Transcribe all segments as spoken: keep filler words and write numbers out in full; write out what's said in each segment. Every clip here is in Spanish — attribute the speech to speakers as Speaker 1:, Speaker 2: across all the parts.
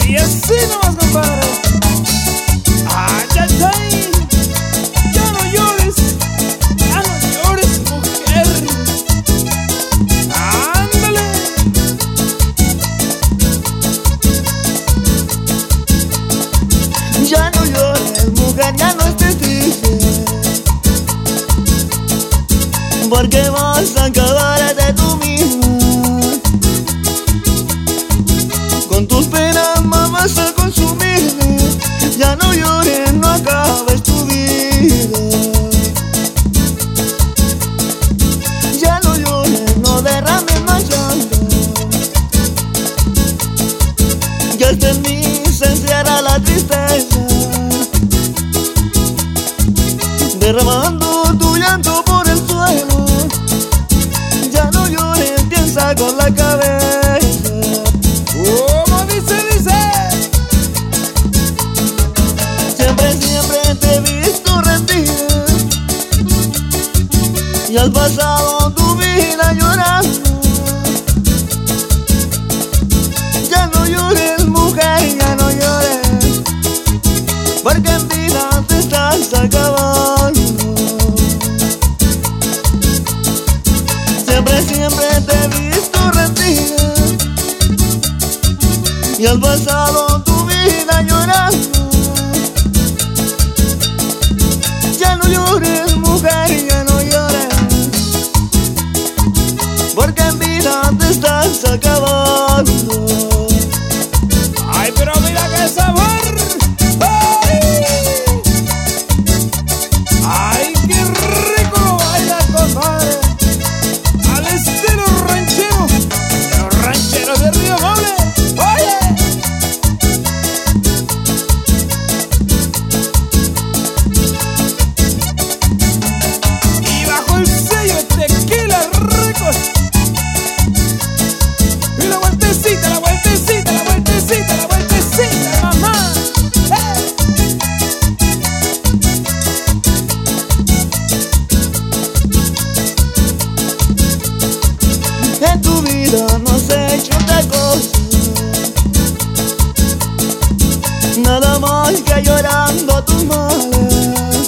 Speaker 1: Y así nomás, compadre. Ay, ay, ay. Ya no llores, ya no llores, mujer. Ándale.
Speaker 2: Ya no llores, mujer, ya no estés triste, porque vas a acabar de tú misma. Con tus penas más vas a consumirme. Ya no llores, no acabes tu vida. Ya no llores, no derrames más llanto. Ya está en mí, se encierra la tristeza, derramando tu llanto por el suelo. Ya no llores, piensa con la cabeza.
Speaker 1: ¿Cómo dice, dice?
Speaker 2: Siempre, siempre te he visto rendida y has pasado tu vida llorando. Ya no llores, mujer, ya no llores, porque en vida te estás acabando. Siempre, siempre te he visto rendida y has pasado tu vida llorando. Ya no llores, mujer, ya no llores, porque en vida te estás acabando.
Speaker 1: Ay, pero mira qué sabor. Ay, ay, qué rico lo baila, compadre. Al estilo ranchero, de los rancheros de Río Noble. Oye. Y bajo el sello de Tequila Records. Y la vueltecita, la vueltecita, la vueltecita, la vueltecita, mamá. ¡Eh!
Speaker 2: En tu vida no has hecho otra cosa, nada más que llorando tus males.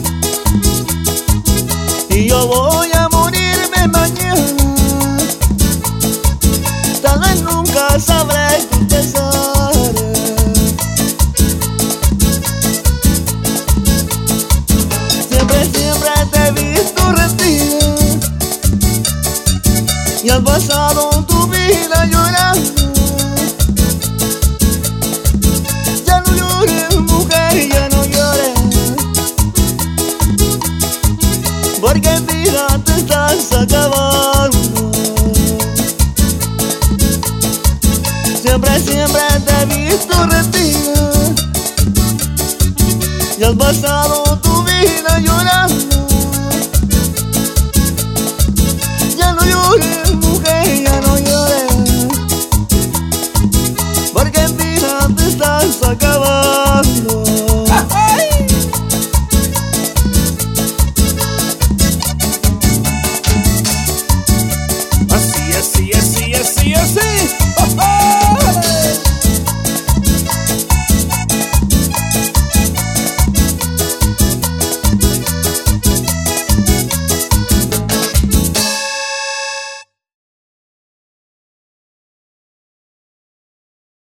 Speaker 2: Y yo voy a morirme mañana, tal vez nunca sabré tus pesares. Siempre, siempre te he visto rendida y has pasado tu vida llorando. Ya no llores, mujer, ya no llores, porque en vida te estás acabando.